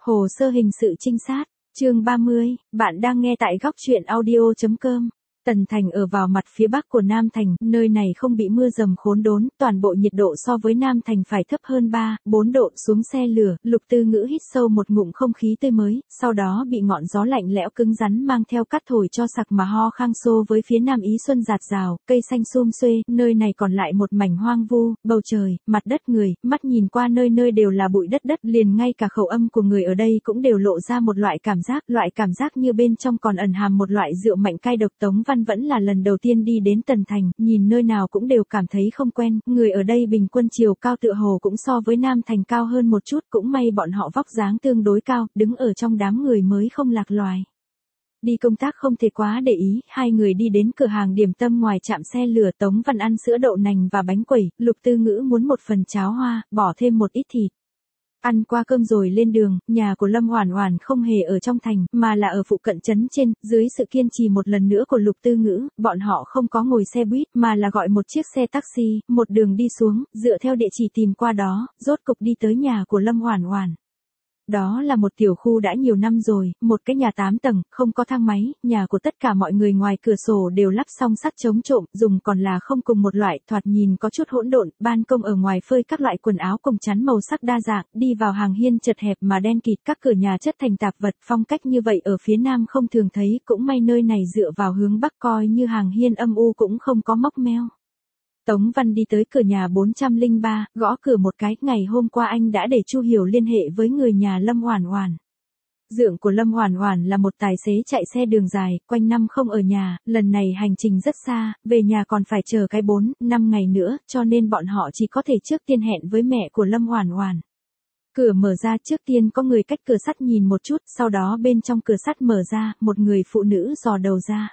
Hồ sơ hình sự trinh sát, chương 30, bạn đang nghe tại góc truyện audio.com. Tần Thành ở vào mặt phía bắc của Nam Thành, nơi này không bị mưa dầm khốn đốn, toàn bộ nhiệt độ so với Nam Thành phải thấp hơn 3-4 độ. Xuống xe lửa, Lục Tư Ngữ hít sâu một ngụm không khí tươi mới, sau đó bị ngọn gió lạnh lẽo cứng rắn mang theo cát thổi cho sặc mà ho khang xô với phía Nam Ý xuân rạt rào, cây xanh sum xuê, nơi này còn lại một mảnh hoang vu, bầu trời, mặt đất người, mắt nhìn qua nơi nơi đều là bụi đất, liền ngay cả khẩu âm của người ở đây cũng đều lộ ra một loại cảm giác như bên trong còn ẩn hàm một loại rượu mạnh cay độc. Tống Văn vẫn là lần đầu tiên đi đến Tần Thành, nhìn nơi nào cũng đều cảm thấy không quen, người ở đây bình quân chiều cao tựa hồ cũng so với Nam Thành cao hơn một chút, cũng may bọn họ vóc dáng tương đối cao, đứng ở trong đám người mới không lạc loài. Đi công tác không thể quá để ý, hai người đi đến cửa hàng điểm tâm ngoài trạm xe lửa. Tống Văn ăn sữa đậu nành và bánh quẩy, Lục Tư Ngữ muốn một phần cháo hoa, bỏ thêm một ít thịt. Ăn qua cơm rồi lên đường, nhà của Lâm Hoản Hoản không hề ở trong thành, mà là ở phụ cận trấn trên. Dưới sự kiên trì một lần nữa của Lục Tư Ngữ, bọn họ không có ngồi xe buýt mà là gọi một chiếc xe taxi, một đường đi xuống, dựa theo địa chỉ tìm qua đó, rốt cục đi tới nhà của Lâm Hoản Hoản. Đó là một tiểu khu đã nhiều năm rồi, một cái nhà 8 tầng, không có thang máy, nhà của tất cả mọi người ngoài cửa sổ đều lắp song sắt chống trộm, dùng còn là không cùng một loại, thoạt nhìn có chút hỗn độn. Ban công ở ngoài phơi các loại quần áo cùng chắn màu sắc đa dạng, đi vào hàng hiên chật hẹp mà đen kịt, các cửa nhà chất thành tạp vật. Phong cách như vậy ở phía Nam không thường thấy, cũng may nơi này dựa vào hướng Bắc, coi như hàng hiên âm u cũng không có móc meo. Tống Văn đi tới cửa nhà 403, gõ cửa một cái, ngày hôm qua anh đã để Chu Hiểu liên hệ với người nhà Lâm Hoản Hoản. Dượng của Lâm Hoản Hoản là một tài xế chạy xe đường dài, quanh năm không ở nhà, lần này hành trình rất xa, về nhà còn phải chờ cái 4-5 ngày nữa, cho nên bọn họ chỉ có thể trước tiên hẹn với mẹ của Lâm Hoản Hoản. Cửa mở ra, trước tiên có người cách cửa sắt nhìn một chút, sau đó bên trong cửa sắt mở ra, một người phụ nữ dò đầu ra.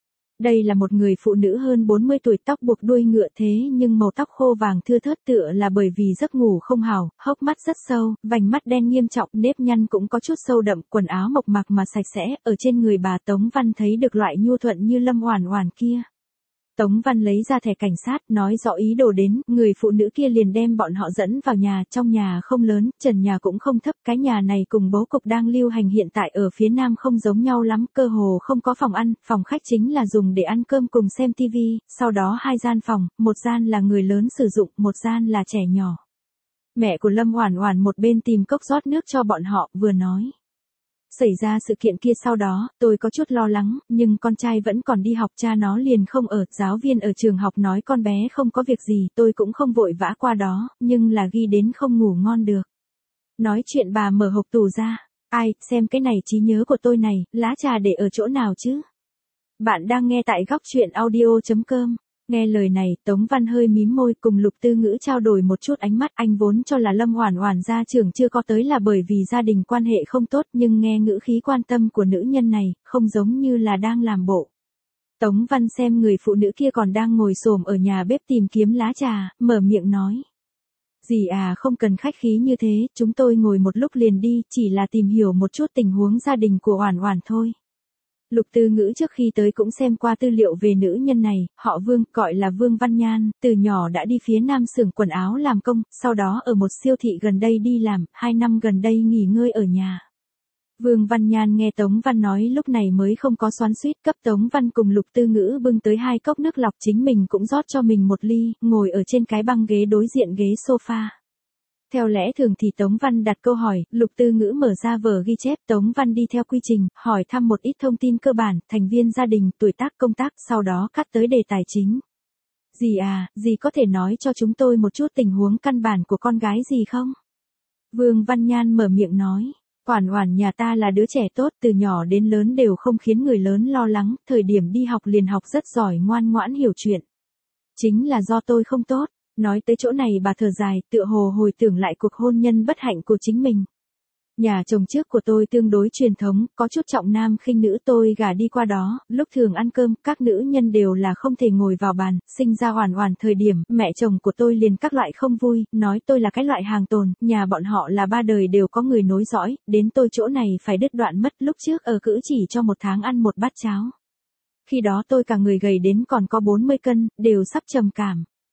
Đây là một người phụ nữ hơn 40 tuổi, tóc buộc đuôi ngựa, thế nhưng màu tóc khô vàng thưa thớt, tựa là bởi vì giấc ngủ không hào, hốc mắt rất sâu, vành mắt đen nghiêm trọng, nếp nhăn cũng có chút sâu đậm, quần áo mộc mạc mà sạch sẽ, ở trên người bà Tống Văn thấy được loại nhu thuận như Lâm Hoản Hoản kia. Tống Văn lấy ra thẻ cảnh sát, nói rõ ý đồ đến, người phụ nữ kia liền đem bọn họ dẫn vào nhà. Trong nhà không lớn, trần nhà cũng không thấp, cái nhà này cùng bố cục đang lưu hành hiện tại ở phía Nam không giống nhau lắm, cơ hồ không có phòng ăn, phòng khách chính là dùng để ăn cơm cùng xem tivi, sau đó 2 gian phòng, một gian là người lớn sử dụng, một gian là trẻ nhỏ. Mẹ của Lâm Hoản Hoản một bên tìm cốc rót nước cho bọn họ, vừa nói. Xảy ra sự kiện kia sau đó, tôi có chút lo lắng, nhưng con trai vẫn còn đi học, cha nó liền không ở, giáo viên ở trường học nói con bé không có việc gì, tôi cũng không vội vã qua đó, nhưng là ghi đến không ngủ ngon được. Nói chuyện bà mở hộp tủ ra, ai, xem cái này trí nhớ của tôi này, lá trà để ở chỗ nào chứ? Bạn đang nghe tại góc truyện audio.com. Nghe lời này, Tống Văn hơi mím môi, cùng Lục Tư Ngữ trao đổi một chút ánh mắt. Anh vốn cho là Lâm Hoản Hoản ra trường chưa có tới là bởi vì gia đình quan hệ không tốt, nhưng nghe ngữ khí quan tâm của nữ nhân này, không giống như là đang làm bộ. Tống Văn xem người phụ nữ kia còn đang ngồi xổm ở nhà bếp tìm kiếm lá trà, mở miệng nói. Dì à, không cần khách khí như thế, chúng tôi ngồi một lúc liền đi, chỉ là tìm hiểu một chút tình huống gia đình của Hoản Hoản thôi. Lục Tư Ngữ trước khi tới cũng xem qua tư liệu về nữ nhân này, họ Vương, gọi là Vương Văn Nhan, từ nhỏ đã đi phía Nam xưởng quần áo làm công, sau đó ở một siêu thị gần đây đi làm, 2 năm gần đây nghỉ ngơi ở nhà. Vương Văn Nhan nghe Tống Văn nói lúc này mới không có xoắn xuýt, cấp Tống Văn cùng Lục Tư Ngữ bưng tới 2 cốc nước lọc, chính mình cũng rót cho mình một ly, ngồi ở trên cái băng ghế đối diện ghế sofa. Theo lẽ thường thì Tống Văn đặt câu hỏi, Lục Tư Ngữ mở ra vở ghi chép, Tống Văn đi theo quy trình, hỏi thăm một ít thông tin cơ bản, thành viên gia đình, tuổi tác, công tác, sau đó cắt tới đề tài chính. Dì à, dì có thể nói cho chúng tôi một chút tình huống căn bản của con gái dì không? Vương Văn Nhan mở miệng nói, Hoản Hoản nhà ta là đứa trẻ tốt, từ nhỏ đến lớn đều không khiến người lớn lo lắng, thời điểm đi học liền học rất giỏi, ngoan ngoãn hiểu chuyện. Chính là do tôi không tốt. Nói tới chỗ này bà thở dài, tựa hồ hồi tưởng lại cuộc hôn nhân bất hạnh của chính mình. Nhà chồng trước của tôi tương đối truyền thống, có chút trọng nam khinh nữ, tôi gả đi qua đó, lúc thường ăn cơm, các nữ nhân đều là không thể ngồi vào bàn, sinh ra Hoản Hoản thời điểm, mẹ chồng của tôi liền các loại không vui, nói tôi là cái loại hàng tồn, nhà bọn họ là 3 đời đều có người nối dõi, đến tôi chỗ này phải đứt đoạn mất, lúc trước ở cữ chỉ cho 1 tháng ăn 1 bát cháo. Khi đó tôi cả người gầy đến còn có 40 cân, đều sắp trầm cảm.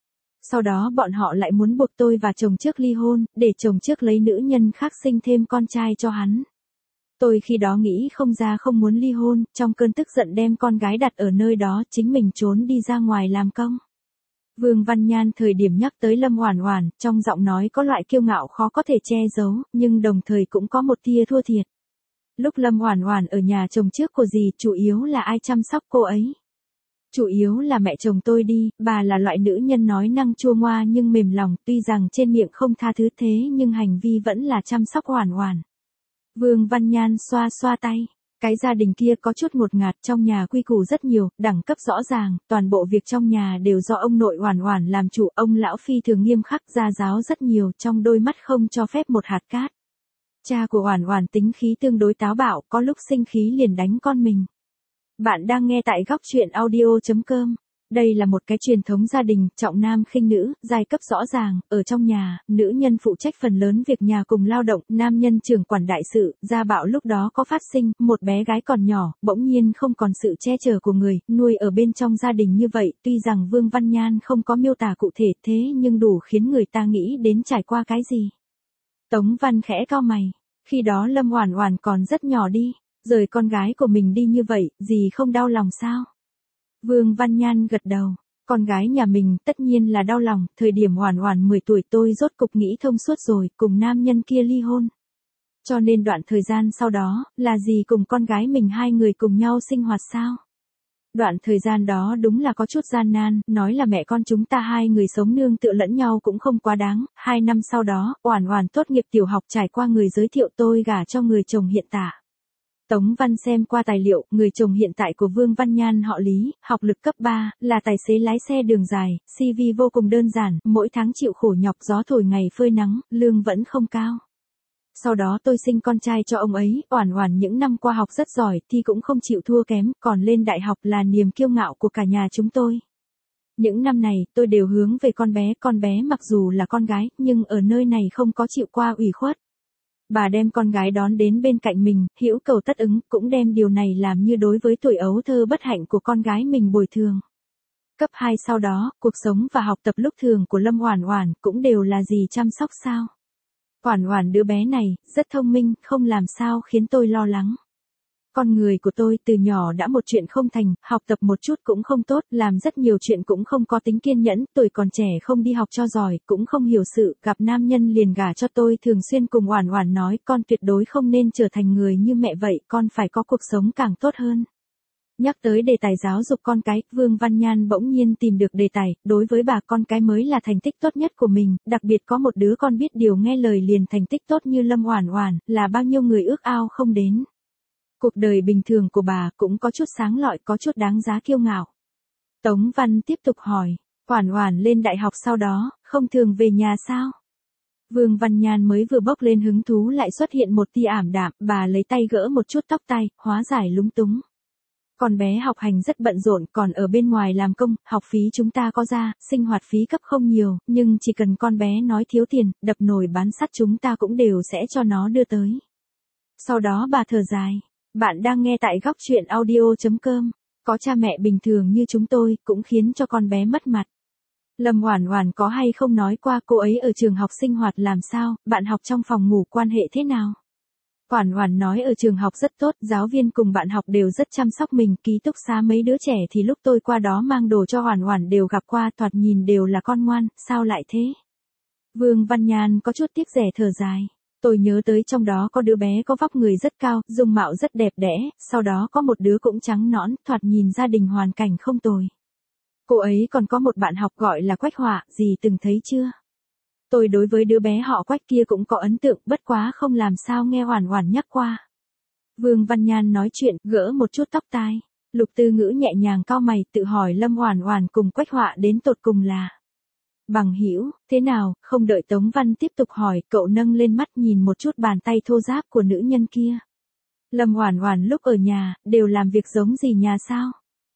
Sau đó bọn họ lại muốn buộc tôi và chồng trước ly hôn, để chồng trước lấy nữ nhân khác sinh thêm con trai cho hắn. Tôi khi đó nghĩ không ra không muốn ly hôn, trong cơn tức giận đem con gái đặt ở nơi đó, chính mình trốn đi ra ngoài làm công. Vương Văn Nhan thời điểm nhắc tới Lâm Oản Oản, trong giọng nói có loại kiêu ngạo khó có thể che giấu, nhưng đồng thời cũng có một tia thua thiệt. Lúc Lâm Oản Oản ở nhà chồng trước của dì, chủ yếu là ai chăm sóc cô ấy? Chủ yếu là mẹ chồng tôi đi, bà là loại nữ nhân nói năng chua ngoa nhưng mềm lòng, tuy rằng trên miệng không tha thứ thế nhưng hành vi vẫn là chăm sóc Oản Oản. Vương Văn Nhan xoa xoa tay. Cái gia đình kia có chút ngột ngạt, trong nhà quy củ rất nhiều, đẳng cấp rõ ràng, toàn bộ việc trong nhà đều do ông nội Oản Oản làm chủ, ông lão phi thường nghiêm khắc, gia giáo rất nhiều, trong đôi mắt không cho phép một hạt cát. Cha của Oản Oản tính khí tương đối táo bạo, có lúc sinh khí liền đánh con mình. Bạn đang nghe tại góc truyện audio.com. Đây là một cái truyền thống gia đình, trọng nam khinh nữ, giai cấp rõ ràng, ở trong nhà, nữ nhân phụ trách phần lớn việc nhà cùng lao động, nam nhân trưởng quản đại sự, gia bạo lúc đó có phát sinh, một bé gái còn nhỏ, bỗng nhiên không còn sự che chở của người, nuôi ở bên trong gia đình như vậy, tuy rằng Vương Văn Nhan không có miêu tả cụ thể thế nhưng đủ khiến người ta nghĩ đến trải qua cái gì. Tống Văn khẽ cau mày, khi đó Lâm Oản Oản còn rất nhỏ đi, rời con gái của mình đi như vậy, dì không đau lòng sao? Vương Văn Nhan gật đầu, con gái nhà mình tất nhiên là đau lòng, thời điểm Oản Oản 10 tuổi tôi rốt cục nghĩ thông suốt rồi, cùng nam nhân kia ly hôn. Cho nên đoạn thời gian sau đó, là dì cùng con gái mình hai người cùng nhau sinh hoạt sao? Đoạn thời gian đó đúng là có chút gian nan, nói là mẹ con chúng ta hai người sống nương tựa lẫn nhau cũng không quá đáng, 2 năm sau đó, Oản Oản tốt nghiệp tiểu học trải qua người giới thiệu tôi gả cho người chồng hiện tại. Tống Văn xem qua tài liệu, người chồng hiện tại của Vương Văn Nhan họ Lý, học lực cấp 3, là tài xế lái xe đường dài, CV vô cùng đơn giản, mỗi tháng chịu khổ nhọc gió thổi ngày phơi nắng, lương vẫn không cao. Sau đó tôi sinh con trai cho ông ấy, Oản Oản những năm qua học rất giỏi, thi cũng không chịu thua kém, còn lên đại học là niềm kiêu ngạo của cả nhà chúng tôi. Những năm này, tôi đều hướng về con bé mặc dù là con gái, nhưng ở nơi này không có chịu qua ủy khuất. Bà đem con gái đón đến bên cạnh mình, hữu cầu tất ứng, cũng đem điều này làm như đối với tuổi ấu thơ bất hạnh của con gái mình bồi thường. Cấp 2 sau đó, cuộc sống và học tập lúc thường của Lâm Oản Oản cũng đều là dì chăm sóc sao? Oản Oản đứa bé này, rất thông minh, không làm sao khiến tôi lo lắng. Con người của tôi từ nhỏ đã một chuyện không thành, học tập một chút cũng không tốt, làm rất nhiều chuyện cũng không có tính kiên nhẫn, tuổi còn trẻ không đi học cho giỏi, cũng không hiểu sự, gặp nam nhân liền gả cho tôi, thường xuyên cùng Oản Oản nói, con tuyệt đối không nên trở thành người như mẹ vậy, con phải có cuộc sống càng tốt hơn. Nhắc tới đề tài giáo dục con cái, Vương Văn Nhan bỗng nhiên tìm được đề tài, đối với bà con cái mới là thành tích tốt nhất của mình, đặc biệt có một đứa con biết điều nghe lời liền thành tích tốt như Lâm Oản Oản, là bao nhiêu người ước ao không đến. Cuộc đời bình thường của bà cũng có chút sáng lọi, có chút đáng giá kiêu ngạo. Tống Văn tiếp tục hỏi, Oản Oản lên đại học sau đó, không thường về nhà sao? Vương Văn Nhan mới vừa bốc lên hứng thú lại xuất hiện một tia ảm đạm, bà lấy tay gỡ một chút tóc tai, hóa giải lúng túng. Con bé học hành rất bận rộn, còn ở bên ngoài làm công, học phí chúng ta có ra, sinh hoạt phí cấp không nhiều, nhưng chỉ cần con bé nói thiếu tiền, đập nồi bán sắt chúng ta cũng đều sẽ cho nó đưa tới. Sau đó bà thở dài. Bạn đang nghe tại góc truyện audio.com. Có cha mẹ bình thường như chúng tôi, cũng khiến cho con bé mất mặt. Lâm Oản Oản có hay không nói qua cô ấy ở trường học sinh hoạt làm sao, bạn học trong phòng ngủ quan hệ thế nào? Oản Oản nói ở trường học rất tốt, giáo viên cùng bạn học đều rất chăm sóc mình, ký túc xá mấy đứa trẻ thì lúc tôi qua đó mang đồ cho Oản Oản đều gặp qua, thoạt nhìn đều là con ngoan, sao lại thế? Vương Văn Nhan có chút tiếc rẻ thở dài. Tôi nhớ tới trong đó có đứa bé có vóc người rất cao, dung mạo rất đẹp đẽ, sau đó có một đứa cũng trắng nõn, thoạt nhìn gia đình hoàn cảnh không tồi. Cô ấy còn có một bạn học gọi là Quách Họa, dì từng thấy chưa? Tôi đối với đứa bé họ Quách kia cũng có ấn tượng, bất quá không làm sao nghe Oản Oản nhắc qua. Vương Văn Nhan nói chuyện, gỡ một chút tóc tai. Lục Tư Ngữ nhẹ nhàng cau mày, tự hỏi Lâm Oản Oản cùng Quách Họa đến tột cùng là bằng hữu, thế nào? Không đợi Tống Văn tiếp tục hỏi, cậu nâng lên mắt nhìn một chút bàn tay thô ráp của nữ nhân kia. Lâm Oản Oản lúc ở nhà, đều làm việc giống gì nhà sao?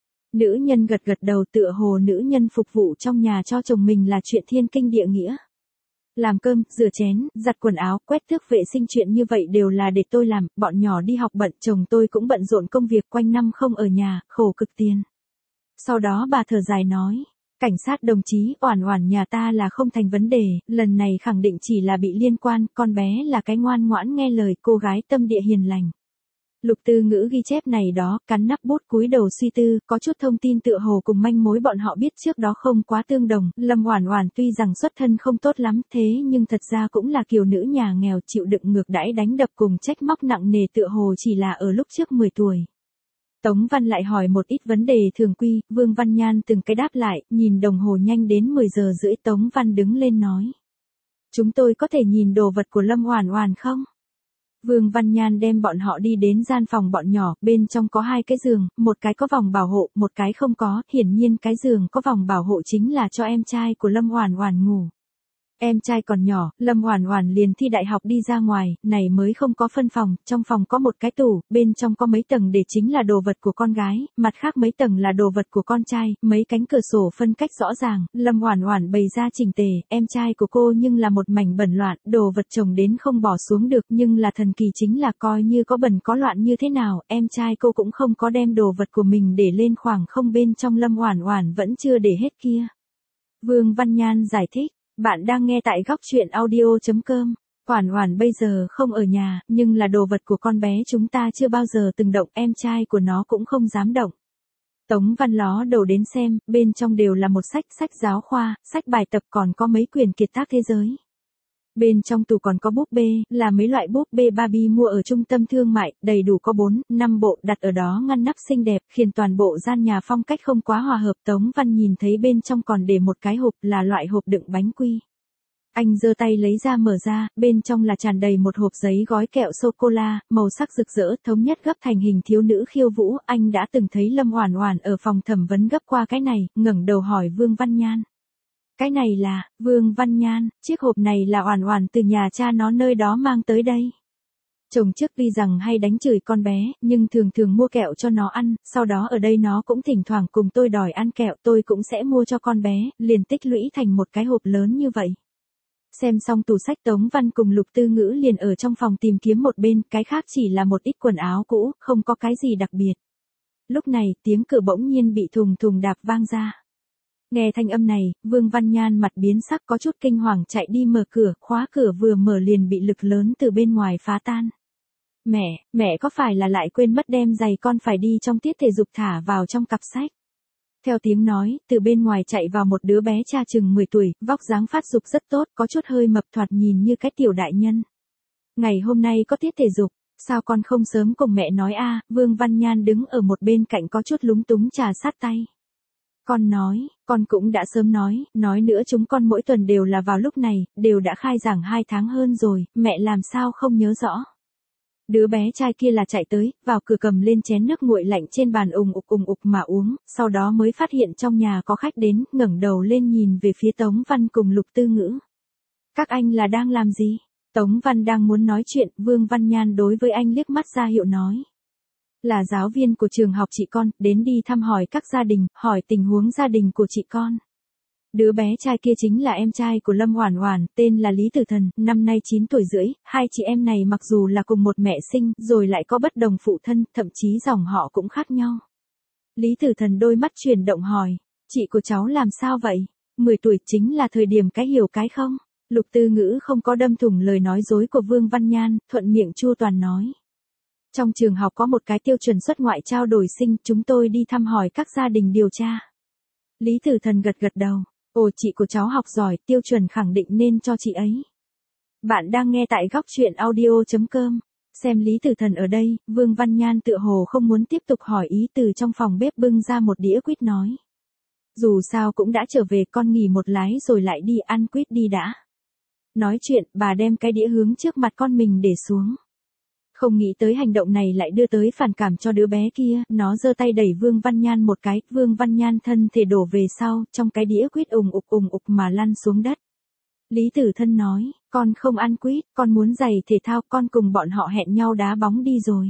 Nữ nhân gật gật đầu, tựa hồ nữ nhân phục vụ trong nhà cho chồng mình là chuyện thiên kinh địa nghĩa. Làm cơm, rửa chén, giặt quần áo, quét tước vệ sinh chuyện như vậy đều là để tôi làm, bọn nhỏ đi học bận, chồng tôi cũng bận rộn công việc quanh năm không ở nhà, khổ cực tiền. Sau đó bà thở dài nói, Cảnh sát đồng chí, Oản Oản nhà ta là không thành vấn đề, lần này khẳng định chỉ là bị liên quan, con bé là cái ngoan ngoãn nghe lời, cô gái tâm địa hiền lành. Lục Tư Ngữ ghi chép này đó, cắn nắp bút cúi đầu suy tư, có chút thông tin tựa hồ cùng manh mối bọn họ biết trước đó không quá tương đồng, Lâm Oản Oản tuy rằng xuất thân không tốt lắm, thế nhưng thật ra cũng là kiều nữ nhà nghèo, chịu đựng ngược đãi đánh đập cùng trách móc nặng nề tựa hồ chỉ là ở lúc trước 10 tuổi. Tống Văn lại hỏi một ít vấn đề thường quy, Vương Văn Nhan từng cái đáp lại, nhìn đồng hồ nhanh đến 10 giờ rưỡi, Tống Văn đứng lên nói: "Chúng tôi có thể nhìn đồ vật của Lâm Oản Oản không?" Vương Văn Nhan đem bọn họ đi đến gian phòng bọn nhỏ, bên trong có 2 cái giường, một cái có vòng bảo hộ, một cái không có, hiển nhiên cái giường có vòng bảo hộ chính là cho em trai của Lâm Oản Oản ngủ. Em trai còn nhỏ, Lâm Oản Oản liền thi đại học đi ra ngoài, này mới không có phân phòng, trong phòng có một cái tủ, bên trong có mấy tầng để chính là đồ vật của con gái, mặt khác mấy tầng là đồ vật của con trai, mấy cánh cửa sổ phân cách rõ ràng, Lâm Oản Oản bày ra chỉnh tề, em trai của cô nhưng là một mảnh bẩn loạn, đồ vật chồng đến không bỏ xuống được, nhưng là thần kỳ chính là coi như có bẩn có loạn như thế nào, em trai cô cũng không có đem đồ vật của mình để lên khoảng không, bên trong Lâm Oản Oản vẫn chưa để hết kia. Vương Văn Nhan giải thích. Bạn đang nghe tại góc truyện audio.com. Oản Oản bây giờ không ở nhà, nhưng là đồ vật của con bé chúng ta chưa bao giờ từng động, em trai của nó cũng không dám động. Tống Văn ló đầu đến xem, bên trong đều là một sách giáo khoa, sách bài tập, còn có mấy quyển kiệt tác thế giới. Bên trong tủ còn có búp bê, là mấy loại búp bê Barbie mua ở trung tâm thương mại, đầy đủ có 4, 5 bộ, đặt ở đó ngăn nắp xinh đẹp, khiến toàn bộ gian nhà phong cách không quá hòa hợp. Tống Văn nhìn thấy bên trong còn để một cái hộp, là loại hộp đựng bánh quy. Anh giơ tay lấy ra mở ra, bên trong là tràn đầy một hộp giấy gói kẹo sô-cô-la, màu sắc rực rỡ, thống nhất gấp thành hình thiếu nữ khiêu vũ. Anh đã từng thấy Lâm Oản Oản ở phòng thẩm vấn gấp qua cái này, ngẩng đầu hỏi Vương Văn Nhan. Cái này là, Vương Văn Nhan, chiếc hộp này là Oản Oản từ nhà cha nó nơi đó mang tới đây. Chồng trước tuy rằng hay đánh chửi con bé, nhưng thường thường mua kẹo cho nó ăn, sau đó ở đây nó cũng thỉnh thoảng cùng tôi đòi ăn kẹo, tôi cũng sẽ mua cho con bé, liền tích lũy thành một cái hộp lớn như vậy. Xem xong tủ sách, Tống Văn cùng Lục Tư Ngữ liền ở trong phòng tìm kiếm một bên, cái khác chỉ là một ít quần áo cũ, không có cái gì đặc biệt. Lúc này, tiếng cửa bỗng nhiên bị thùng thùng đạp vang ra. Nghe thanh âm này, Vương Văn Nhan mặt biến sắc, có chút kinh hoàng chạy đi mở cửa, khóa cửa vừa mở liền bị lực lớn từ bên ngoài phá tan. Mẹ có phải là lại quên mất đem giày con phải đi trong tiết thể dục thả vào trong cặp sách? Theo tiếng nói, từ bên ngoài chạy vào một đứa bé cha chừng 10 tuổi, vóc dáng phát dục rất tốt, có chút hơi mập, thoạt nhìn như cái tiểu đại nhân. Ngày hôm nay có tiết thể dục, sao con không sớm cùng mẹ nói a? Vương Văn Nhan đứng ở một bên cạnh có chút lúng túng trà sát tay. Con cũng đã sớm nói nữa chúng con mỗi tuần đều là vào lúc này, đều đã khai giảng 2 tháng hơn rồi, mẹ làm sao không nhớ rõ. Đứa bé trai kia là chạy tới, vào cửa cầm lên chén nước nguội lạnh trên bàn ùng ục mà uống, sau đó mới phát hiện trong nhà có khách đến, ngẩng đầu lên nhìn về phía Tống Văn cùng Lục Tư Ngữ. Các anh là đang làm gì? Tống Văn đang muốn nói chuyện, Vương Văn Nhan đối với anh liếc mắt ra hiệu nói. Là giáo viên của trường học chị con, đến đi thăm hỏi các gia đình, hỏi tình huống gia đình của chị con. Đứa bé trai kia chính là em trai của Lâm Oản Oản, tên là Lý Tử Thần, năm nay 9 tuổi rưỡi, hai chị em này mặc dù là cùng một mẹ sinh, rồi lại có bất đồng phụ thân, thậm chí dòng họ cũng khác nhau. Lý Tử Thần đôi mắt chuyển động hỏi, chị của cháu làm sao vậy? 10 tuổi chính là thời điểm cái hiểu cái không? Lục Tư Ngữ không có đâm thủng lời nói dối của Vương Văn Nhan, thuận miệng chu toàn nói. Trong trường học có một cái tiêu chuẩn xuất ngoại trao đổi sinh, chúng tôi đi thăm hỏi các gia đình điều tra. Lý Tử Thần gật gật đầu. Ồ, chị của cháu học giỏi, tiêu chuẩn khẳng định nên cho chị ấy. Bạn đang nghe tại góc truyện audio.com. Xem Lý Tử Thần ở đây, Vương Văn Nhan tựa hồ không muốn tiếp tục hỏi ý, từ trong phòng bếp bưng ra một đĩa quýt nói. Dù sao cũng đã trở về, con nghỉ một lát rồi lại đi ăn quýt đi đã. Nói chuyện, bà đem cái đĩa hướng trước mặt con mình để xuống. Không nghĩ tới hành động này lại đưa tới phản cảm cho đứa bé kia, nó giơ tay đẩy Vương Văn Nhan một cái, Vương Văn Nhan thân thể đổ về sau, trong cái đĩa quýt ùng ục mà lăn xuống đất. Lý Tử Thân nói, con không ăn quýt, con muốn giày thể thao, con cùng bọn họ hẹn nhau đá bóng đi rồi.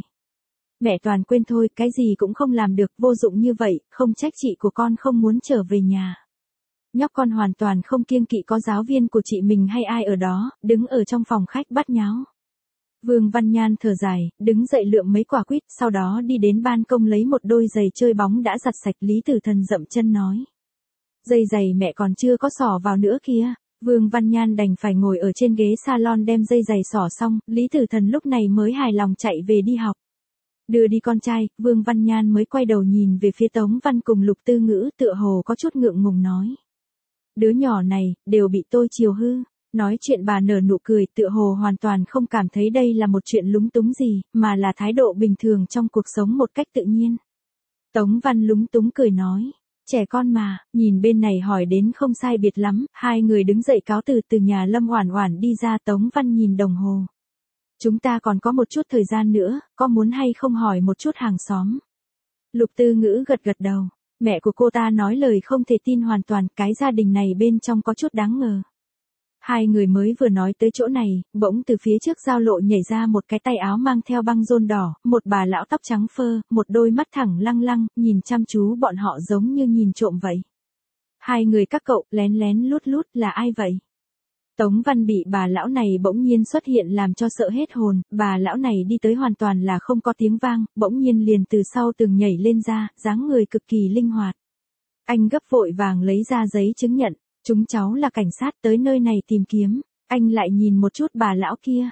Mẹ toàn quên thôi, cái gì cũng không làm được, vô dụng như vậy, không trách chị của con không muốn trở về nhà. Nhóc con hoàn toàn không kiêng kỵ có giáo viên của chị mình hay ai ở đó, đứng ở trong phòng khách bắt nháo. Vương Văn Nhan thở dài, đứng dậy lượm mấy quả quýt, sau đó đi đến ban công lấy một đôi giày chơi bóng đã giặt sạch. Lý Tử Thần dậm chân nói. Dây giày mẹ còn chưa có xỏ vào nữa kia. Vương Văn Nhan đành phải ngồi ở trên ghế salon đem dây giày xỏ xong, Lý Tử Thần lúc này mới hài lòng chạy về đi học. Đưa đi con trai, Vương Văn Nhan mới quay đầu nhìn về phía Tống Văn cùng Lục Tư Ngữ, tựa hồ có chút ngượng ngùng nói. Đứa nhỏ này, đều bị tôi chiều hư. Nói chuyện bà nở nụ cười, tựa hồ hoàn toàn không cảm thấy đây là một chuyện lúng túng gì, mà là thái độ bình thường trong cuộc sống một cách tự nhiên. Tống Văn lúng túng cười nói. Trẻ con mà, nhìn bên này hỏi đến không sai biệt lắm, hai người đứng dậy cáo từ nhà Lâm Oản Oản đi ra. Tống Văn nhìn đồng hồ. Chúng ta còn có một chút thời gian nữa, có muốn hay không hỏi một chút hàng xóm? Lục Tư Ngữ gật gật đầu, mẹ của cô ta nói lời không thể tin hoàn toàn, cái gia đình này bên trong có chút đáng ngờ. Hai người mới vừa nói tới chỗ này, bỗng từ phía trước giao lộ nhảy ra một cái tay áo mang theo băng rôn đỏ, một bà lão tóc trắng phơ, một đôi mắt thẳng lăng lăng, nhìn chăm chú bọn họ giống như nhìn trộm vậy. Hai người các cậu, lén lén lút lút, là ai vậy? Tống Văn bị bà lão này bỗng nhiên xuất hiện làm cho sợ hết hồn, bà lão này đi tới hoàn toàn là không có tiếng vang, bỗng nhiên liền từ sau tường nhảy lên ra, dáng người cực kỳ linh hoạt. Anh gấp vội vàng lấy ra giấy chứng nhận. Chúng cháu là cảnh sát tới nơi này tìm kiếm. Anh lại nhìn một chút bà lão kia.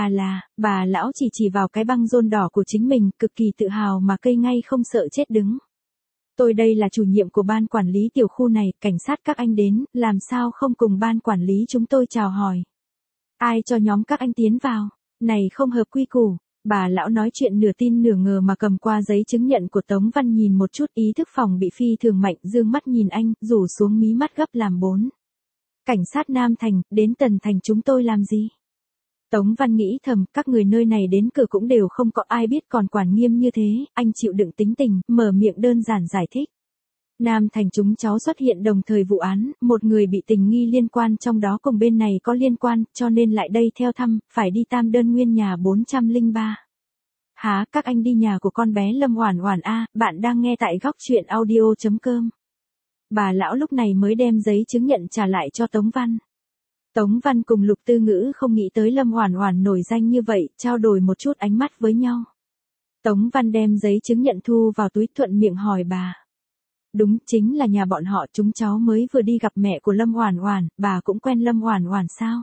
Bà lão chỉ vào cái băng rôn đỏ của chính mình, cực kỳ tự hào mà cây ngay không sợ chết đứng. Tôi đây là chủ nhiệm của ban quản lý tiểu khu này, cảnh sát các anh đến, làm sao không cùng ban quản lý chúng tôi chào hỏi. Ai cho nhóm các anh tiến vào, này không hợp quy củ. Bà lão nói chuyện nửa tin nửa ngờ mà cầm qua giấy chứng nhận của Tống Văn nhìn một chút, ý thức phòng bị phi thường mạnh, dương mắt nhìn anh, rủ xuống mí mắt gấp làm 4. Cảnh sát Nam Thành, đến Tần Thành chúng tôi làm gì? Tống Văn nghĩ thầm, các người nơi này đến cửa cũng đều không có ai biết còn quản nghiêm như thế, anh chịu đựng tính tình, mở miệng đơn giản giải thích. Nam Thành chúng cháu xuất hiện đồng thời vụ án, một người bị tình nghi liên quan trong đó cùng bên này có liên quan, cho nên lại đây theo thăm, phải đi Tam Đơn Nguyên nhà 403. Hả, các anh đi nhà của con bé Lâm Oản Oản a, bạn đang nghe tại góc truyện audio.com. Bà lão lúc này mới đem giấy chứng nhận trả lại cho Tống Văn. Tống Văn cùng Lục Tư Ngữ không nghĩ tới Lâm Oản Oản nổi danh như vậy, trao đổi một chút ánh mắt với nhau. Tống Văn đem giấy chứng nhận thu vào túi, thuận miệng hỏi bà. Đúng, chính là nhà bọn họ, chúng cháu mới vừa đi gặp mẹ của Lâm Oản Oản, bà cũng quen Lâm Oản Oản sao?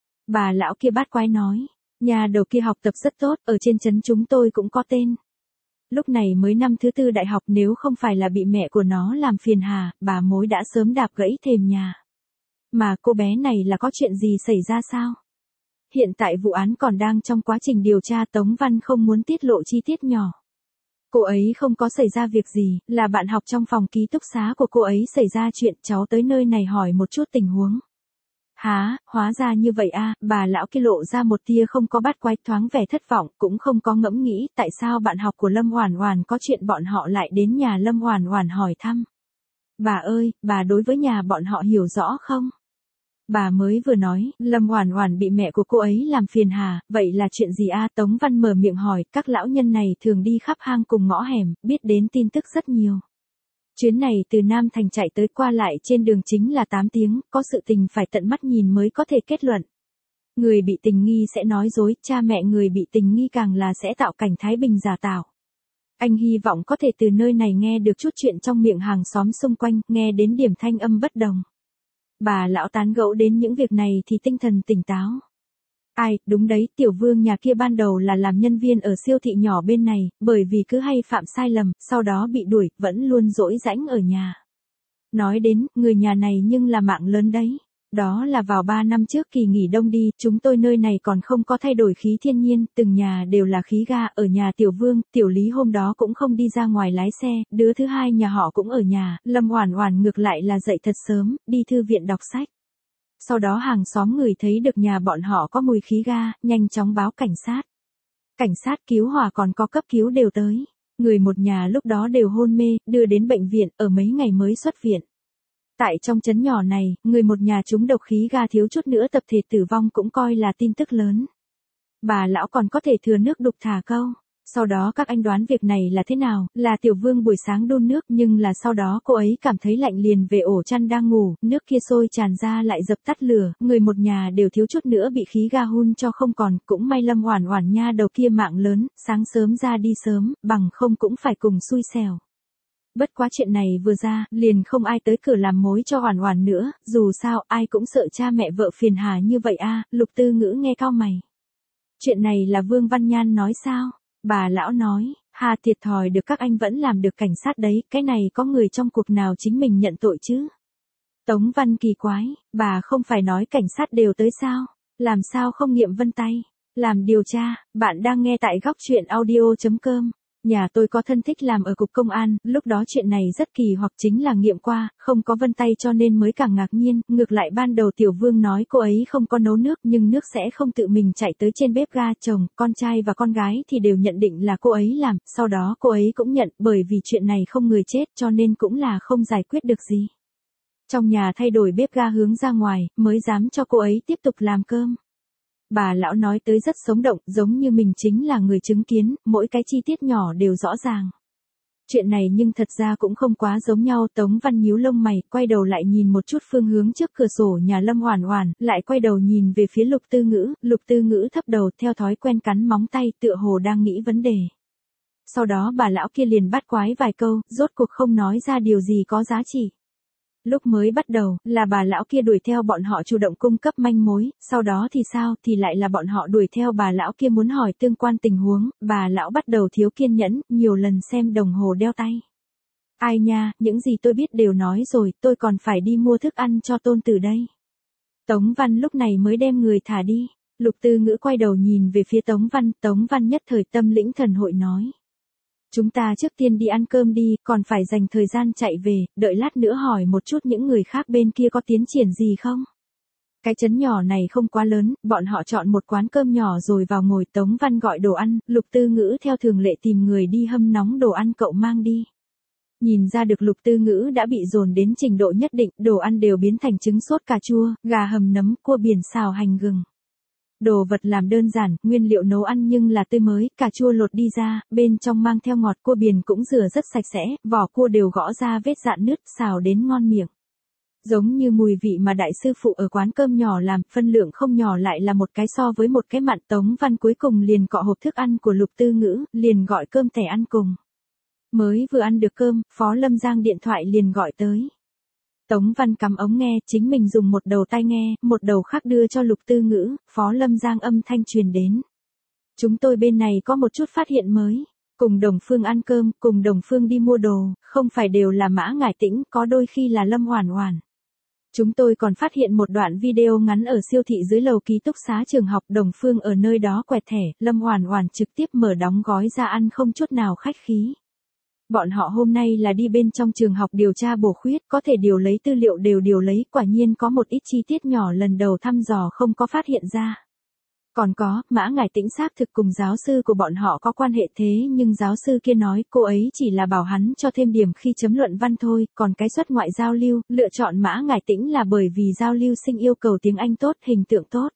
Bà lão kia bát quái nói, nhà đầu kia học tập rất tốt, ở trên trấn chúng tôi cũng có tên. Lúc này mới năm thứ 4 đại học, nếu không phải là bị mẹ của nó làm phiền hà, bà mối đã sớm đạp gãy thềm nhà. Mà cô bé này là có chuyện gì xảy ra sao? Hiện tại vụ án còn đang trong quá trình điều tra, Tống Văn không muốn tiết lộ chi tiết nhỏ. Cô ấy không có xảy ra việc gì, là bạn học trong phòng ký túc xá của cô ấy xảy ra chuyện, cháu tới nơi này hỏi một chút tình huống. Hả, hóa ra như vậy a, bà lão kia lộ ra một tia không có bát quái, thoáng vẻ thất vọng, cũng không có ngẫm nghĩ tại sao bạn học của Lâm Oản Oản có chuyện bọn họ lại đến nhà Lâm Oản Oản hỏi thăm. Bà ơi, bà đối với nhà bọn họ hiểu rõ không? Bà mới vừa nói, Lâm Oản Oản bị mẹ của cô ấy làm phiền hà, vậy là chuyện gì a? Tống Văn mở miệng hỏi, các lão nhân này thường đi khắp hang cùng ngõ hẻm, biết đến tin tức rất nhiều. Chuyến này từ Nam Thành chạy tới qua lại trên đường chính là 8 tiếng, có sự tình phải tận mắt nhìn mới có thể kết luận. Người bị tình nghi sẽ nói dối, cha mẹ người bị tình nghi càng là sẽ tạo cảnh thái bình giả tạo. Anh hy vọng có thể từ nơi này nghe được chút chuyện trong miệng hàng xóm xung quanh, nghe đến điểm thanh âm bất đồng. Bà lão tán gẫu đến những việc này thì tinh thần tỉnh táo. Ai, đúng đấy, Tiểu Vương nhà kia ban đầu là làm nhân viên ở siêu thị nhỏ bên này, bởi vì cứ hay phạm sai lầm, sau đó bị đuổi, vẫn luôn dỗi rãnh ở nhà. Nói đến, người nhà này nhưng là mạng lớn đấy. Đó là vào 3 năm trước kỳ nghỉ đông đi, chúng tôi nơi này còn không có thay đổi khí thiên nhiên, từng nhà đều là khí ga, ở nhà Tiểu Vương, Tiểu Lý hôm đó cũng không đi ra ngoài lái xe, đứa thứ hai nhà họ cũng ở nhà, Lâm Oản Oản ngược lại là dậy thật sớm, đi thư viện đọc sách. Sau đó hàng xóm người thấy được nhà bọn họ có mùi khí ga, nhanh chóng báo cảnh sát. Cảnh sát cứu hỏa còn có cấp cứu đều tới. Người một nhà lúc đó đều hôn mê, đưa đến bệnh viện, ở mấy ngày mới xuất viện. Tại trong trấn nhỏ này, người một nhà trúng độc khí ga thiếu chút nữa tập thể tử vong cũng coi là tin tức lớn. Bà lão còn có thể thừa nước đục thả câu. Sau đó các anh đoán việc này là thế nào, là Tiểu Vương buổi sáng đun nước, nhưng là sau đó cô ấy cảm thấy lạnh liền về ổ chăn đang ngủ, nước kia sôi tràn ra lại dập tắt lửa, người một nhà đều thiếu chút nữa bị khí ga hun cho không còn, cũng may Lâm Oản Oản nha đầu kia mạng lớn, sáng sớm ra đi sớm, bằng không cũng phải cùng xui xẻo. Bất quá chuyện này vừa ra, liền không ai tới cửa làm mối cho Oản Oản nữa, dù sao ai cũng sợ cha mẹ vợ phiền hà như vậy a. Lục Tư Ngữ nghe cau mày. Chuyện này là Vương Văn Nhan nói sao? Bà lão nói, hà thiệt thòi được các anh vẫn làm được cảnh sát đấy, cái này có người trong cuộc nào chính mình nhận tội chứ? Tống Văn kỳ quái, bà không phải nói cảnh sát đều tới sao? Làm sao không nghiệm vân tay? Làm điều tra, bạn đang nghe tại góc truyện audio.com. Nhà tôi có thân thích làm ở cục công an, lúc đó chuyện này rất kỳ hoặc chính là nghiệm qua, không có vân tay cho nên mới càng ngạc nhiên, ngược lại ban đầu Tiểu Vương nói cô ấy không có nấu nước nhưng nước sẽ không tự mình chạy tới trên bếp ga, chồng, con trai và con gái thì đều nhận định là cô ấy làm, sau đó cô ấy cũng nhận bởi vì chuyện này không người chết cho nên cũng là không giải quyết được gì. Trong nhà thay đổi bếp ga hướng ra ngoài, mới dám cho cô ấy tiếp tục làm cơm. Bà lão nói tới rất sống động, giống như mình chính là người chứng kiến, mỗi cái chi tiết nhỏ đều rõ ràng. Chuyện này nhưng thật ra cũng không quá giống nhau. Tống Văn nhíu lông mày, quay đầu lại nhìn một chút phương hướng trước cửa sổ nhà Lâm Oản Oản, lại quay đầu nhìn về phía Lục Tư Ngữ thấp đầu theo thói quen cắn móng tay tựa hồ đang nghĩ vấn đề. Sau đó bà lão kia liền bắt quái vài câu, rốt cuộc không nói ra điều gì có giá trị. Lúc mới bắt đầu, là bà lão kia đuổi theo bọn họ chủ động cung cấp manh mối, sau đó thì sao, thì lại là bọn họ đuổi theo bà lão kia muốn hỏi tương quan tình huống, bà lão bắt đầu thiếu kiên nhẫn, nhiều lần xem đồng hồ đeo tay. Ai nha, những gì tôi biết đều nói rồi, tôi còn phải đi mua thức ăn cho tôn tử đây. Tống Văn lúc này mới đem người thả đi. Lục Tư Ngữ quay đầu nhìn về phía Tống Văn nhất thời tâm lĩnh thần hội nói. Chúng ta trước tiên đi ăn cơm đi, còn phải dành thời gian chạy về, đợi lát nữa hỏi một chút những người khác bên kia có tiến triển gì không. Cái trấn nhỏ này không quá lớn, bọn họ chọn một quán cơm nhỏ rồi vào ngồi. Tống Văn gọi đồ ăn, Lục Tư Ngữ theo thường lệ tìm người đi hâm nóng đồ ăn cậu mang đi. Nhìn ra được Lục Tư Ngữ đã bị dồn đến trình độ nhất định, đồ ăn đều biến thành trứng sốt cà chua, gà hầm nấm, cua biển xào hành gừng. Đồ vật làm đơn giản, nguyên liệu nấu ăn nhưng là tươi mới, cà chua lột đi ra, bên trong mang theo ngọt, cua biển cũng rửa rất sạch sẽ, vỏ cua đều gõ ra vết rạn nứt, xào đến ngon miệng. Giống như mùi vị mà đại sư phụ ở quán cơm nhỏ làm, phân lượng không nhỏ lại là một cái so với một cái mặn. Tống Văn cuối cùng liền cọ hộp thức ăn của Lục Tư Ngữ, liền gọi cơm tẻ ăn cùng. Mới vừa ăn được cơm, Phó Lâm Giang điện thoại liền gọi tới. Tống Văn cắm ống nghe, chính mình dùng một đầu tai nghe, một đầu khác đưa cho Lục Tư Ngữ, Phó Lâm Giang âm thanh truyền đến. Chúng tôi bên này có một chút phát hiện mới. Cùng Đồng Phương ăn cơm, cùng Đồng Phương đi mua đồ, không phải đều là Mã Ngải Tĩnh, có đôi khi là Lâm Oản Oản. Chúng tôi còn phát hiện một đoạn video ngắn ở siêu thị dưới lầu ký túc xá trường học, Đồng Phương ở nơi đó quẹt thẻ, Lâm Oản Oản trực tiếp mở đóng gói ra ăn không chút nào khách khí. Bọn họ hôm nay là đi bên trong trường học điều tra bổ khuyết, có thể điều lấy tư liệu đều điều lấy, quả nhiên có một ít chi tiết nhỏ lần đầu thăm dò không có phát hiện ra. Còn có, Mã Ngải Tĩnh xác thực cùng giáo sư của bọn họ có quan hệ thế nhưng giáo sư kia nói cô ấy chỉ là bảo hắn cho thêm điểm khi chấm luận văn thôi, còn cái suất ngoại giao lưu, lựa chọn Mã Ngải Tĩnh là bởi vì giao lưu sinh yêu cầu tiếng Anh tốt, hình tượng tốt.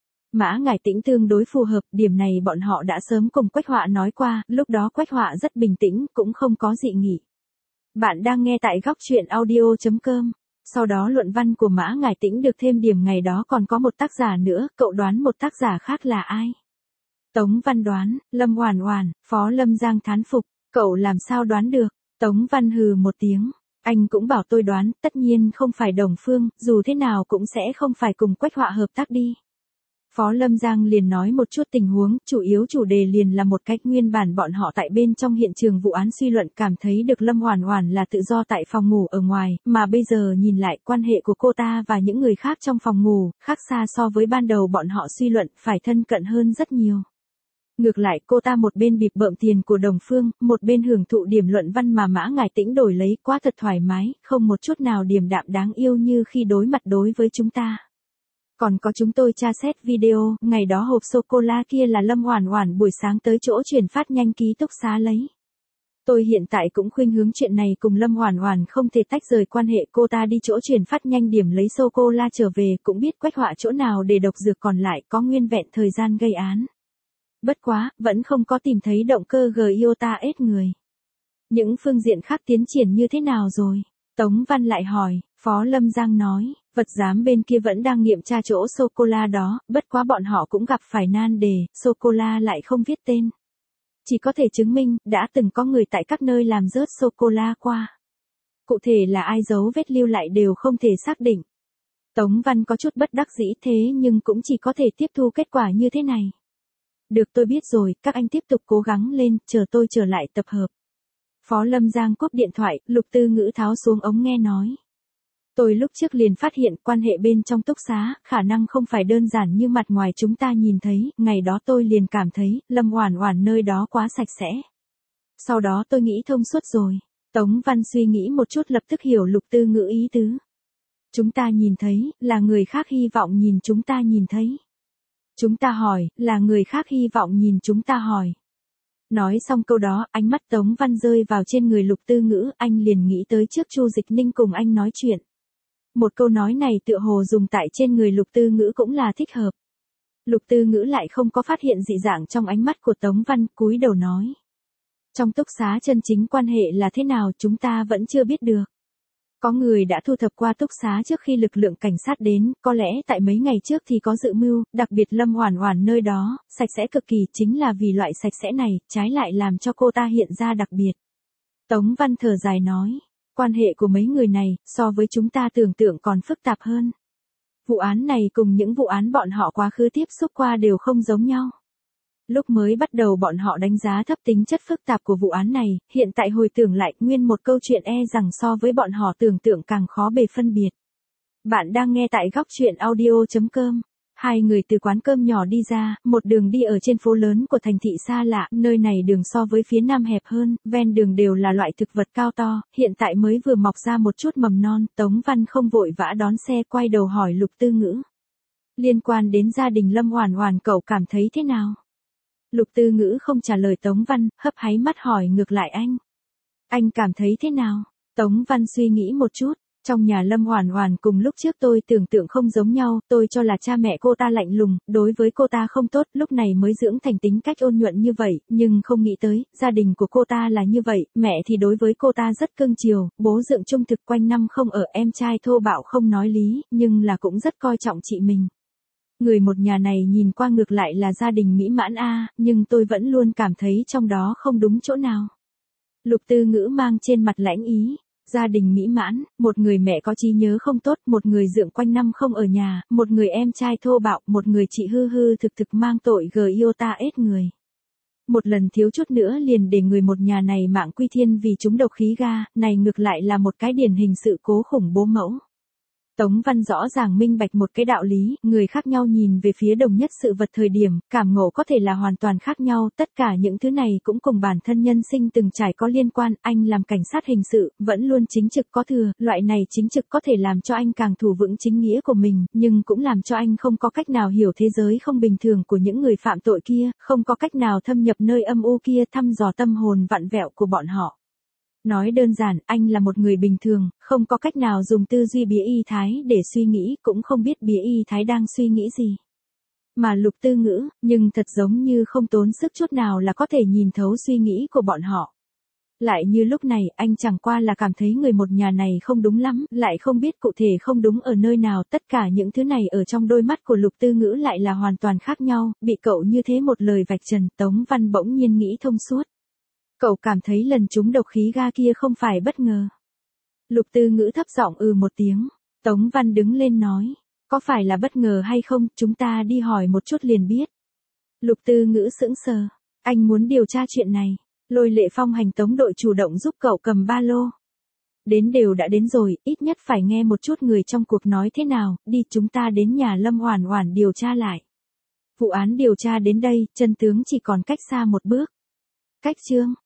Mã Ngải Tĩnh tương đối phù hợp, điểm này bọn họ đã sớm cùng Quách Họa nói qua, lúc đó Quách Họa rất bình tĩnh, cũng không có dị nghị. Bạn đang nghe tại góc truyện audio.com. Sau đó luận văn của Mã Ngải Tĩnh được thêm điểm, ngày đó còn có một tác giả nữa, cậu đoán một tác giả khác là ai? Tống Văn đoán, Lâm Oản Oản. Phó Lâm Giang thán phục, cậu làm sao đoán được? Tống Văn hừ một tiếng, anh cũng bảo tôi đoán, tất nhiên không phải Đồng Phương, dù thế nào cũng sẽ không phải cùng Quách Họa hợp tác đi. Phó Lâm Giang liền nói một chút tình huống, chủ yếu chủ đề liền là một cách nguyên bản bọn họ tại bên trong hiện trường vụ án suy luận cảm thấy được Lâm Oản Oản là tự do tại phòng ngủ ở ngoài, mà bây giờ nhìn lại quan hệ của cô ta và những người khác trong phòng ngủ, khác xa so với ban đầu bọn họ suy luận, phải thân cận hơn rất nhiều. Ngược lại cô ta một bên bịp bợm tiền của Đồng Phương, một bên hưởng thụ điểm luận văn mà Mã Ngải Tĩnh đổi lấy, quá thật thoải mái, không một chút nào điềm đạm đáng yêu như khi đối mặt đối với chúng ta. Còn có chúng tôi tra xét video, ngày đó hộp sô-cô-la kia là Lâm Oản Oản buổi sáng tới chỗ chuyển phát nhanh ký túc xá lấy. Tôi hiện tại cũng khuynh hướng chuyện này cùng Lâm Oản Oản không thể tách rời quan hệ, cô ta đi chỗ chuyển phát nhanh điểm lấy sô-cô-la trở về, cũng biết Quách Họa chỗ nào để độc dược còn lại, có nguyên vẹn thời gian gây án. Bất quá, vẫn không có tìm thấy động cơ iota ết người. Những phương diện khác tiến triển như thế nào rồi? Tống Văn lại hỏi. Phó Lâm Giang nói, vật giám bên kia vẫn đang nghiệm tra chỗ sô-cô-la đó, bất quá bọn họ cũng gặp phải nan đề, sô-cô-la lại không viết tên. chỉ có thể chứng minh, đã từng có người tại các nơi làm rớt sô-cô-la qua. Cụ thể là ai dấu vết lưu lại đều không thể xác định. Tống Văn có chút bất đắc dĩ thế nhưng cũng chỉ có thể tiếp thu kết quả như thế này. Được tôi biết rồi, các anh tiếp tục cố gắng lên, chờ tôi trở lại tập hợp. Phó Lâm Giang cúp điện thoại, Lục Tư Ngữ tháo xuống ống nghe nói. Tôi lúc trước liền phát hiện quan hệ bên trong túc xá, khả năng không phải đơn giản như mặt ngoài chúng ta nhìn thấy, ngày đó tôi liền cảm thấy, Lâm Oản Oản nơi đó quá sạch sẽ. Sau đó tôi nghĩ thông suốt rồi. Tống Văn suy nghĩ một chút lập tức hiểu Lục Tư Ngữ ý tứ. Chúng ta nhìn thấy, là người khác hy vọng nhìn chúng ta nhìn thấy. Chúng ta hỏi, là người khác hy vọng nhìn chúng ta hỏi. Nói xong câu đó, ánh mắt Tống Văn rơi vào trên người Lục Tư Ngữ, anh liền nghĩ tới trước Chu Dịch Ninh cùng anh nói chuyện. Một câu nói này tựa hồ dùng tại trên người Lục Tư Ngữ cũng là thích hợp. Lục Tư Ngữ lại không có phát hiện dị dạng trong ánh mắt của Tống Văn, cúi đầu nói. Trong túc xá chân chính quan hệ là thế nào chúng ta vẫn chưa biết được. Có người đã thu thập qua túc xá trước khi lực lượng cảnh sát đến, có lẽ tại mấy ngày trước thì có dự mưu, đặc biệt Lâm Oản Oản nơi đó, sạch sẽ cực kỳ chính là vì loại sạch sẽ này, trái lại làm cho cô ta hiện ra đặc biệt. Tống Văn thở dài nói, quan hệ của mấy người này, so với chúng ta tưởng tượng còn phức tạp hơn. Vụ án này cùng những vụ án bọn họ quá khứ tiếp xúc qua đều không giống nhau. Lúc mới bắt đầu bọn họ đánh giá thấp tính chất phức tạp của vụ án này, hiện tại hồi tưởng lại nguyên một câu chuyện rằng so với bọn họ tưởng tượng càng khó bề phân biệt. Bạn đang nghe tại góc chuyện audio.com. Hai người từ quán cơm nhỏ đi ra, một đường đi ở trên phố lớn của thành thị xa lạ, nơi này đường so với phía nam hẹp hơn, ven đường đều là loại thực vật cao to, hiện tại mới vừa mọc ra một chút mầm non, Tống Văn không vội vã đón xe quay đầu hỏi Lục Tư Ngữ. Liên quan đến gia đình Lâm Oản Oản cậu cảm thấy thế nào? Lục Tư Ngữ không trả lời Tống Văn, hấp háy mắt hỏi ngược lại anh. Anh cảm thấy thế nào? Tống Văn suy nghĩ một chút. Trong nhà Lâm Oản Oản cùng lúc trước tôi tưởng tượng không giống nhau, tôi cho là cha mẹ cô ta lạnh lùng, đối với cô ta không tốt, lúc này mới dưỡng thành tính cách ôn nhuận như vậy, nhưng không nghĩ tới, gia đình của cô ta là như vậy, mẹ thì đối với cô ta rất cưng chiều, bố dượng trung thực quanh năm không ở, em trai thô bạo không nói lý, nhưng là cũng rất coi trọng chị mình. Người một nhà này nhìn qua ngược lại là gia đình mỹ mãn nhưng tôi vẫn luôn cảm thấy trong đó không đúng chỗ nào. Lục Tư Ngữ mang trên mặt lãnh ý. Gia đình mỹ mãn, một người mẹ có trí nhớ không tốt, một người dượng quanh năm không ở nhà, một người em trai thô bạo, một người chị hư hư thực thực mang tội iota ết người. Một lần thiếu chút nữa liền để người một nhà này mạng quy thiên vì chúng độc khí ga, này ngược lại là một cái điển hình sự cố khủng bố mẫu. Tống Văn rõ ràng minh bạch một cái đạo lý, người khác nhau nhìn về phía đồng nhất sự vật thời điểm, cảm ngộ có thể là hoàn toàn khác nhau, tất cả những thứ này cũng cùng bản thân nhân sinh từng trải có liên quan, anh làm cảnh sát hình sự, vẫn luôn chính trực có thừa, loại này chính trực có thể làm cho anh càng thủ vững chính nghĩa của mình, nhưng cũng làm cho anh không có cách nào hiểu thế giới không bình thường của những người phạm tội kia, không có cách nào thâm nhập nơi âm u kia thăm dò tâm hồn vặn vẹo của bọn họ. Nói đơn giản, anh là một người bình thường, không có cách nào dùng tư duy bía y thái để suy nghĩ, cũng không biết bía y thái đang suy nghĩ gì. Mà Lục Tư Ngữ, nhưng thật giống như không tốn sức chút nào là có thể nhìn thấu suy nghĩ của bọn họ. Lại như lúc này, anh chẳng qua là cảm thấy người một nhà này không đúng lắm, lại không biết cụ thể không đúng ở nơi nào, tất cả những thứ này ở trong đôi mắt của Lục Tư Ngữ lại là hoàn toàn khác nhau, bị cậu như thế một lời vạch trần, Tống Văn bỗng nhiên nghĩ thông suốt. Cậu cảm thấy lần trúng độc khí ga kia không phải bất ngờ. Lục Tư Ngữ thấp giọng một tiếng. Tống Văn đứng lên nói. Có phải là bất ngờ hay không, chúng ta đi hỏi một chút liền biết. Lục Tư Ngữ sững sờ. Anh muốn điều tra chuyện này. Lôi Lệ Phong hành tống đội chủ động giúp cậu cầm ba lô. Đến đều đã đến rồi, ít nhất phải nghe một chút người trong cuộc nói thế nào, đi chúng ta đến nhà Lâm Oản Oản điều tra lại. Vụ án điều tra đến đây, chân tướng chỉ còn cách xa một bước. Cách chương.